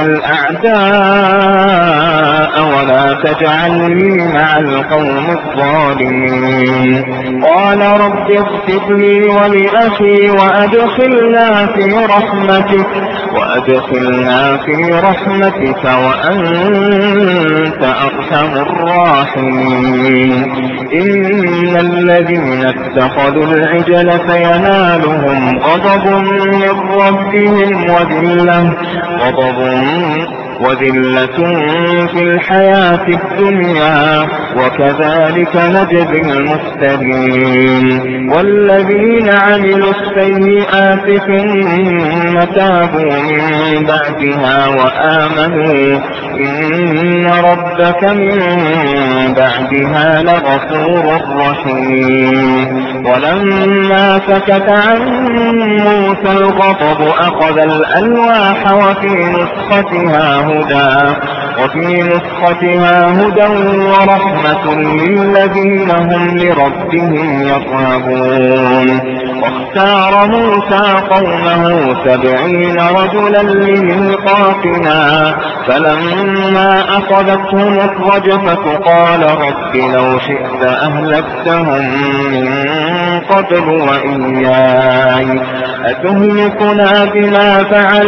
الأعداء ولا تجعلني مع القوم الظالمين. قال رب اغفر لي ولأخي وأدخلنا في رحمتك وأدخلنا في رحمتك وأنت أرحم الراحمين. إن الذين اتخذوا العجل فينالهم غضب من ربهم وذلة غضب وذلة في الحياة الدنيا وكذلك نجزي المفترين. والذين عملوا السيئات ثم تابوا من بعدها وآمنوا إن ربك من بعدها لغفور رحيم. ولما سكت عن موسى الغضب أخذ الألواح وفي نسختها هدى وفي نسختها هدى ورحمة للذين هم لربهم يرهبون. واختار موسى قومه سبعين رجلا لميقاتنا فلما أخذتهم الرجفة قال رب لو شئت أهلكتهم من قبل وإياي أتهلكنا بما فعل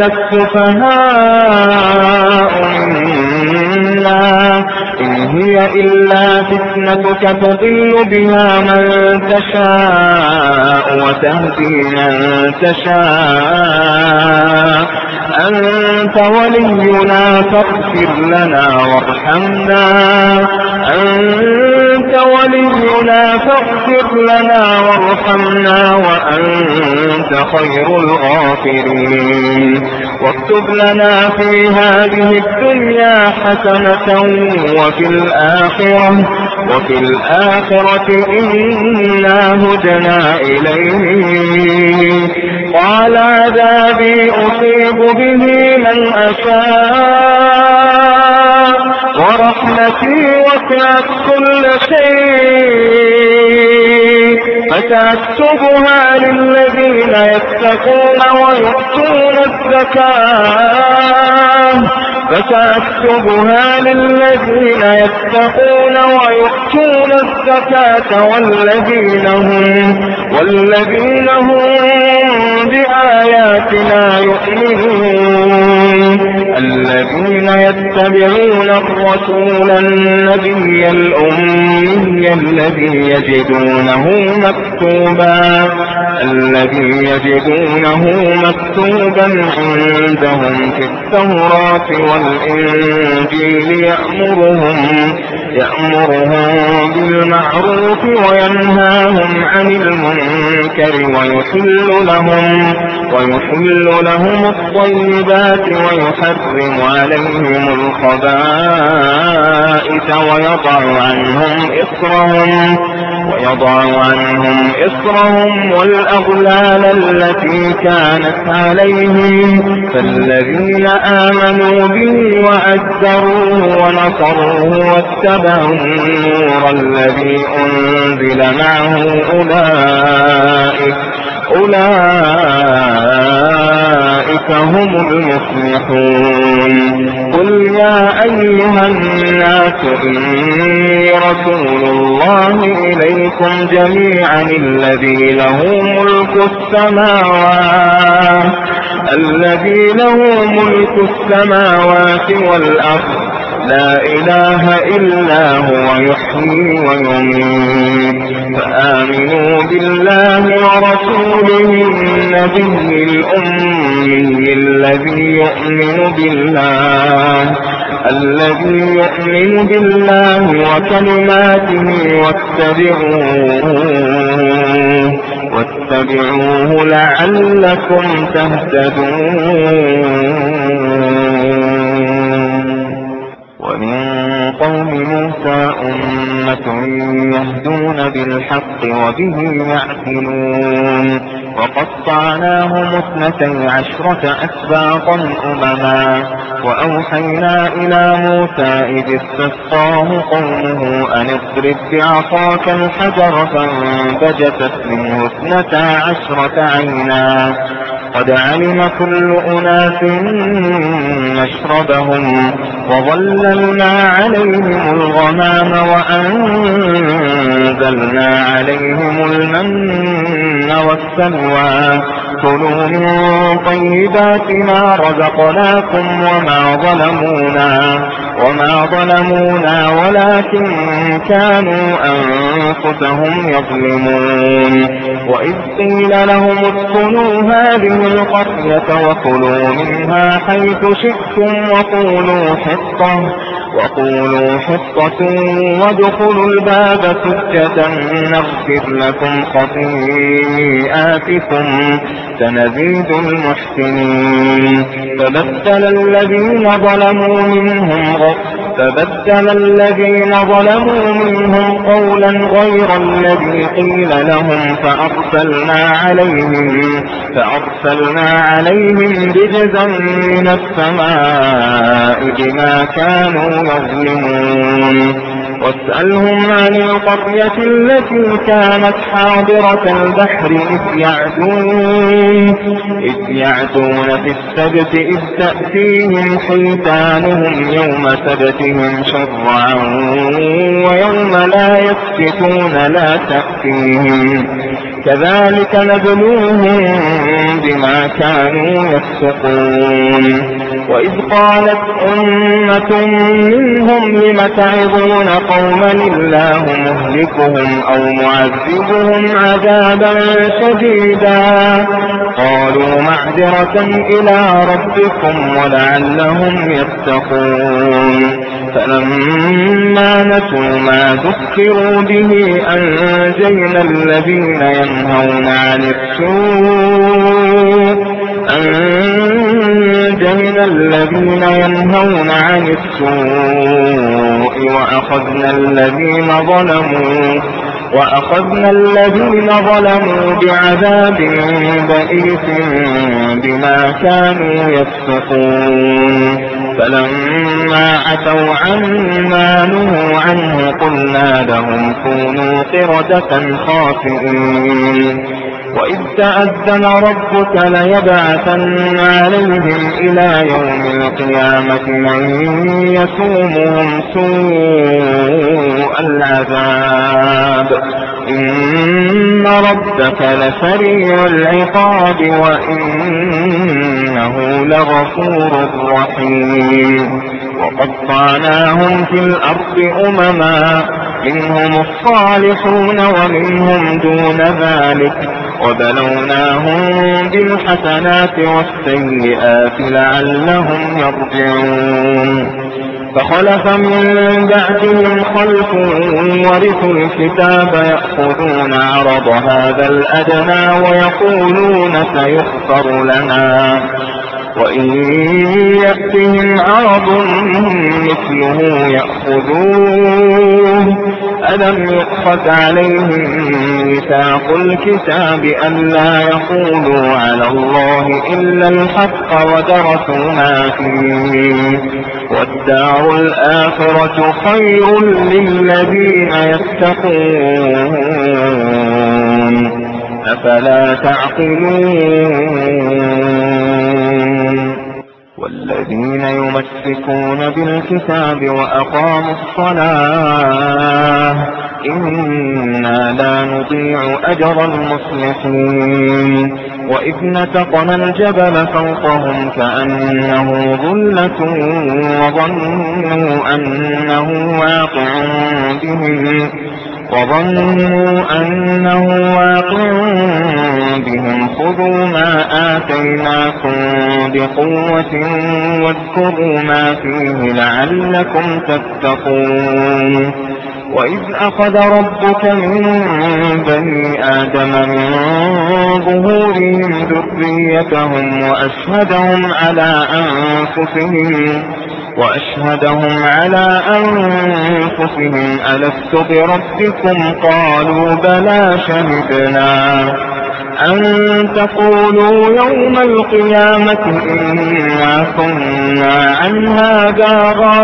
السفهاء منا إن هي إلا فتنتك تضل بها من تشاء وتهدي من تشاء أنت ولينا فاغفر لنا وارحمنا أنت ولينا فاغفر لنا وارحمنا وأنت خير الغافرين. واكتب لنا في هذه الدنيا حسنة وفي الآخرة وفي الآخرة إنا هدنا إليه. قال عذابي أصيب به من أشاء ورحمتي وسعت كل شيء فسأكتبها للذين يتقون ويؤتون الزكاة فسأكتبها للذين يتقون ويؤتون الزكاة والذين هم والذين هم بآياتنا يؤمنون. الذين يتبعون الرسول النبي الأمي الذي يجدونه مكتوبا الذي يجدونه مكتوبا عندهم في التوراة والإنجيل يأمرهم يأمرهم بالمعروف وينهاهم عن المنكر ويحل لهم ويحل لهم الطيبات ويحرم عليهم الخبائث ويضع عنهم إصرهم ويضع عنهم إصرهم والأغلال التي كانت عليهم فالذين آمنوا به وأزروه ونصروه واتبعوا النور الذي أنزل معه أولئك أولئك هم المفلحون. قل يا أيها الناس إني رسول الله إليكم جميعا الذي له ملك السماوات الذي له ملك السماوات والأرض لا إله إلا هو يحيي ويميت فآمنوا بالله ورسوله النبي الأمي الذي يؤمن بالله الذي يؤمن بالله وكلماته واتبعوه واتبعوه لعلكم تهتدون. ومن قوم موسى أمة يهدون بالحق وبه يعدلون وقطعناهم اثنتي عشرة أسباطا أمما وأوحينا إلى موسى إذ استسقاه قومه أن اضرب بعصاك الحجر فانبجست منه اثنتا عشرة عينا قد علم كل أناس مشربهم وظللنا عليهم الغمام وأنزلنا عليهم المن والسلوى كلوا من طيبات ما رزقناكم وما ظلمونا وما ظلمونا ولكن كانوا أنفسهم يظلمون. وإذ قيل لهم اسكنوا هذه القرية وكلوا منها حيث شئتم وقولوا حطة وقولوا حطة وادخلوا الباب سجدا نغفر لكم خطيئاتكم سنزيد المحسنين. فبدل الذين ظلموا منهم فبدل الذين ظلموا منهم قولا غير الذي قيل لهم فأرسلنا عليهم فأرسلنا عليهم رجزا من السماء بما كانوا يظلمون. واسألهم عن القرية التي كانت حاضرة البحر إذ يعدون إذ يعدون في السبت إذ تأتيهم حيتانهم يوم سبتهم شرعا ويوم لا يسبتون لا تأتيهم كذلك نبلوهم بما كانوا يفسقون. وإذ قالت أمة منهم لم تعظون قوما الله مهلكهم أو معذبهم عذابا شديدا قالوا معذرة إلى ربكم ولعلهم يتقون. فلما نسوا ما ذكروا به أنجينا الذين ينهون عن السوء أنجينا الذين ينهون عن السوء وأخذنا الذين ظلموا وأخذنا الذين ظلموا بعذاب بئيس بما كانوا يفسقون. فلما عتوا عما نهوا عنه قلنا لهم كونوا قردة خاسئين. وإذ تأذن ربك ليبعثن عليهم إلى يوم القيامة من يسومهم سوء العذاب إن ربك لسريع العقاب وإنه لغفور رحيم. وقطعناهم في الأرض أمما منهم الصالحون ومنهم دون ذلك وبلوناهم بالحسنات والسيئات لعلهم يرجعون فخلف من بعدهم خلف ورثوا الكتاب يأخذون عرض هذا الأدنى ويقولون سيغفر لنا وإن يأتهم عرض مثله يأخذوه ألم يؤخذ عليهم ميثاق الكتاب ألا يقولوا على الله إلا الحق ودرسوا ما فيه والدار الآخرة خير للذين يتقون أفلا تعقلون والذين يمسكون بالكتاب وأقاموا الصلاة إنا لا نضيع أجر المصلحين وإذ نتقنا الجبل فوقهم كأنه ظلة وظنوا أنه واقع بهم وظنوا أنه واقع بهم خذوا ما آتيناكم بقوة واذكروا ما فيه لعلكم تتقون وإذ أخذ ربك من بني آدم من ظهورهم ذريتهم وأشهدهم على أنفسهم وأشهدهم على أنفسهم ألست بربكم قالوا بلى شهدنا أن تقولوا يوم القيامة إنا كنا عن هذا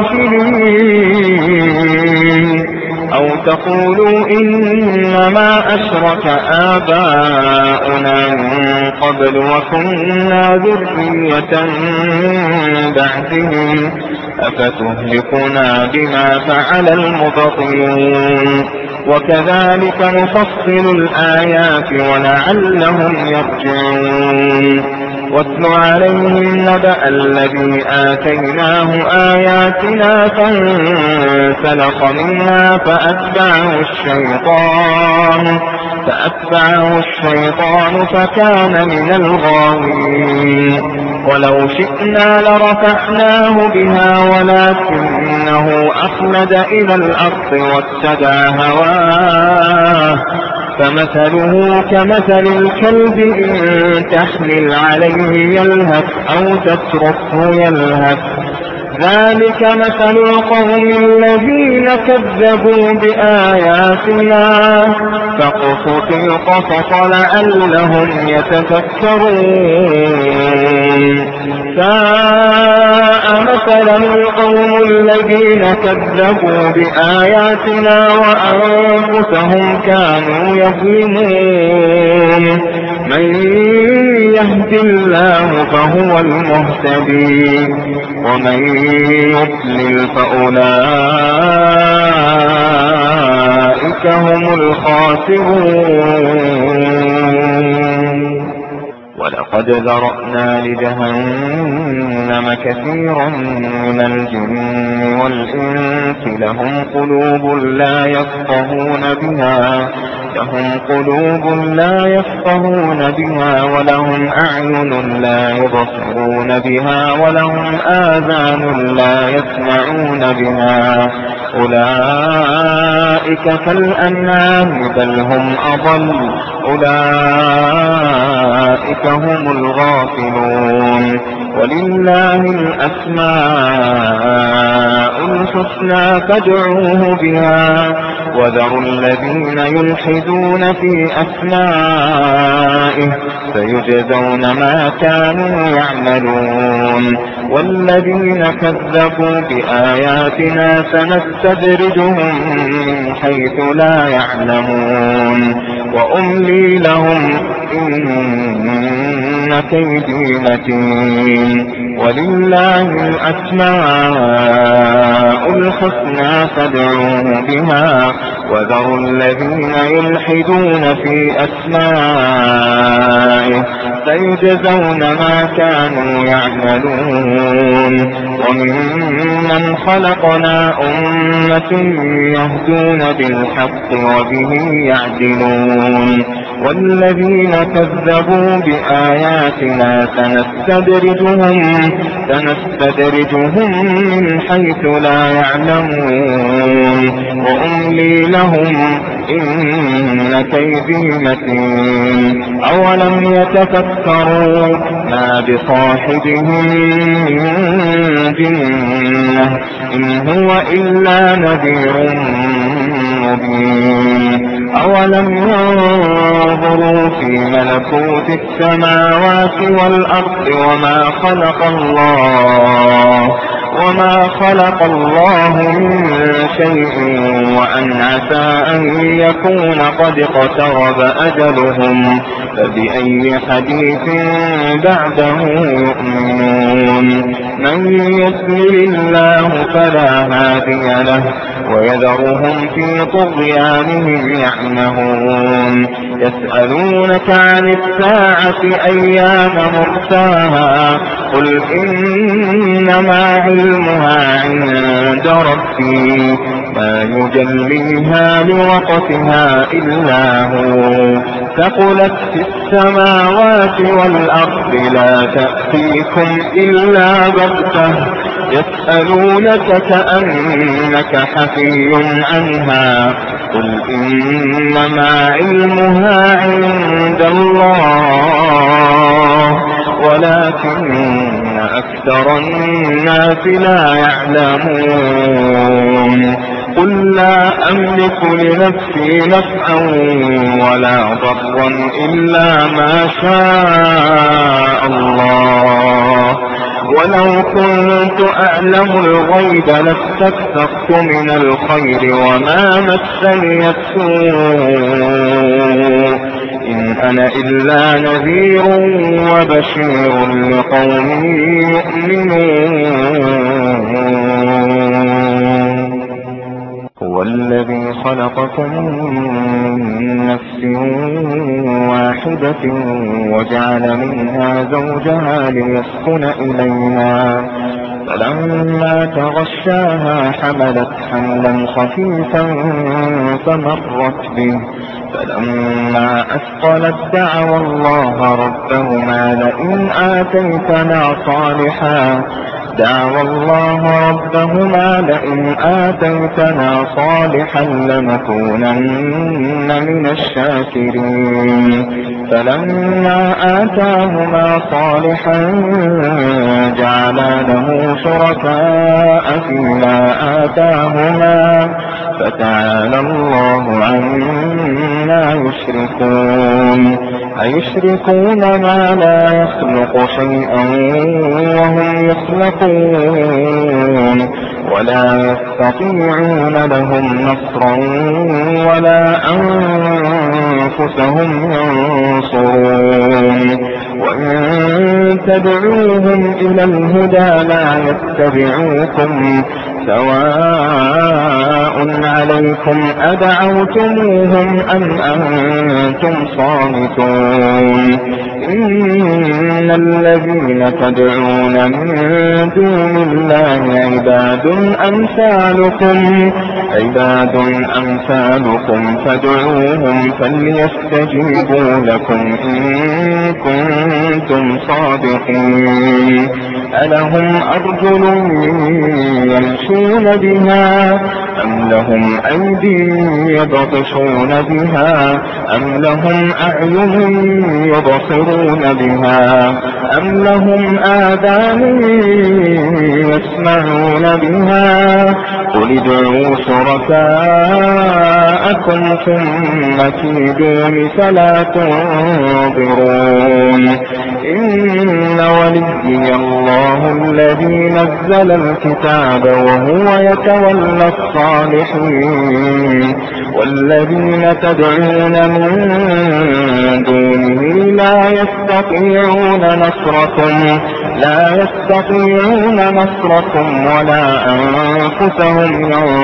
غافلين أو تقولوا إنما أشرك آباؤنا من قبل وكنا ذرية بعدهم أفتهلكنا بما فعل المبطلون وكذلك نفصل الآيات ولعلهم يرجعون واتل عليهم نبأ الذي آتيناه آياتنا فانسلخ منها فأتبعه الشيطان فأتبعه الشيطان فكان من الغاوين ولو شئنا لرفعناه بها ولكنه أخلد إلى الأرض واتبع هواه فمثله كمثل الكلب إن تحمل عليه يلهث أو تتركه يلهث ذلك مثل القوم الذين كذبوا بآياتنا فاقصص القصص لعلهم يتفكرون ساء مثلا القوم الذين كذبوا بآياتنا وأنفسهم كانوا يظلمون من يهد الله فهو المهتدي ومن يضلل فأولئك هم الخاسرون ولقد ذرأنا لجهنم كثيرا من الجن والإنس لهم قلوب لا يفقهون بها لهم قلوب لا يفقهون بها ولهم أعين لا يبصرون بها ولهم آذان لا يسمعون بها أولئك كالأنعام بل هم أضل أولئك هم الغافلون ولله الأسماء الحسنى فادعوه بها وذروا الذين يلحدون في أسمائه سيجزون ما كانوا يعملون والذين كذبوا بآياتنا سنستدرجهم من حيث لا يعلمون وأملي لهم إن كيدي متين. ولله الأسماء الحسنى فادعوه بها وذروا الذين يلحدون في أسمائه سيجزون ما كانوا يعملون. وممن خلقنا أمة يهدون بالحق وبه يعدلون. والذين كذبوا بآياتنا سنستدرجهم سنستدرجهم من حيث لا يعلمون وأملي لهم إن كيدي متين. أولم يتفكروا ما بصاحبهم من جنة إن هو إلا نذير مبين. أولم ينظروا في ملكوت السماوات والأرض وما خلق الله وما خلق الله من شيء وأن عسى أن يكون قد اقترب أجلهم فبأي حديث بعده يؤمنون. من يضلل الله فلا هادي له ويذرهم في طغيانهم يعمهون. يسألونك عن الساعة أيان مرساها قل إنما علمها عند ربي ما يجليها لوقتها إلا هو ثقلت في السماوات والأرض لا تأتيكم إلا بغتة يسألونك كأنك حفي عنها قل إنما علمها عند الله ولكن أكثر الناس لا يعلمون. قل لا أملك لنفسي نفعا ولا ضرا إلا ما شاء الله ولو كنت أعلم الغيب لاستكثرت من الخير وما مسني السوء إن أنا إلا نذير وبشير لقوم يؤمنون. هو الذي خلقكم من نفس واحدة وجعل منها زوجها ليسكن إليها فلما تغشاها حملت حملا خفيفا فمرت به فلما أثقلت دعوا الله ربهما لئن آتيتنا صالحا دعوا الله ربهما لئن آتيتنا صالحا لنكونن من الشاكرين. فلما آتاهما صالحا جعلا له شركاء فيما آتاهما فتعالى الله عما يشركون. أيشركون ما لا يخلق شيئا وهم يخلقون ولا يستطيعون لهم نصرا ولا أنفسهم ينصرون. وإن تدعوهم إلى الهدى لا يتبعوكم سواء عليكم أدعوتموهم أم أنتم صامتون. إن الذين تدعون من دون الله عباد أمثالكم عباد أمثالكم فادعوهم فليستجيبوا لكم إن كنتم صادقين. ألهم أرجل يمشون بها أم لهم أيدي يبطشون بها أم لهم أعين يبصرون بها أم لهم آذان يسمعون بها قل ادعوا شركاءكم ثم كيدون فلا تنظرون. إن وليي الله الذي نزل الكتاب وهو يتولى الصالحين والذين تدعون من دونه لا يستطيعون نصركم لا يستطيعون نصركم ولا أنفسهم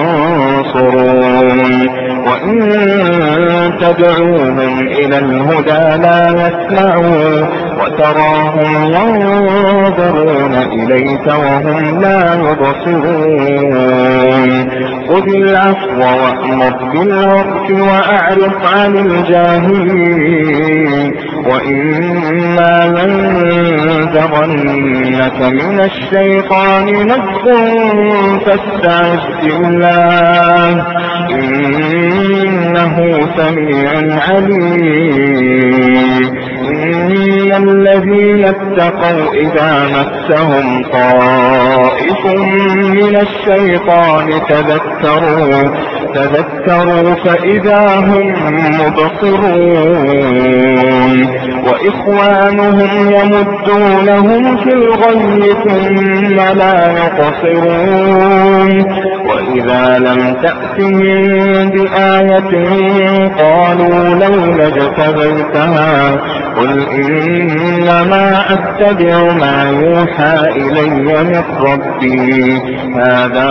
ينصرون وإن تدعوهم إلى الهدى لا يسمعون وتراهم ينظرون إليك وهم لا يبصرون خذ العفو وأمر بالعرف وأعرض عن الجاهلين وإما ينزغنك من الشيطان نزغ فاستعذ بالله إنه سميع عليم إن الذين اتقوا إذا مسهم طائف من الشيطان تذكروا تذكروا فإذا هم مبصرون وإخوانهم يمدونهم في الغي ثم لا يقصرون وإذا لم تأتهم بآية قالوا لولا اجتبيتها قل إنما أتبع ما يوحى إلي من ربي هذا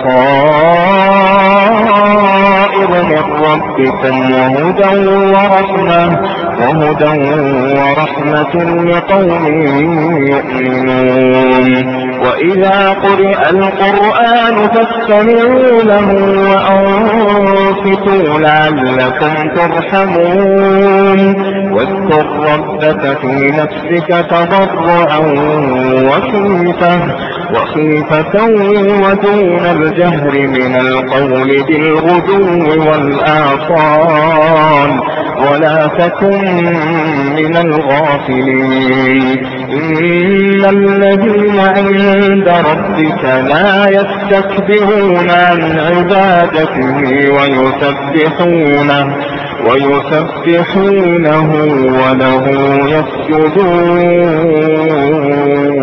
بصائر من ربكم وهدى ورحمة وهدى ورحمة لقوم يؤمنون وإذا قرئ القرآن فاستمعوا له وأنصتوا لعلكم ترحمون واذكر ربك في نفسك تضرعا وخيفة وخيفة ودون الجهر من القول بالغدو والآصال ولا تكن من الغافلين إن الذين عند ربك لا يستكبرون عن عبادته ويسبحونه ويسبحونه وله يسجدون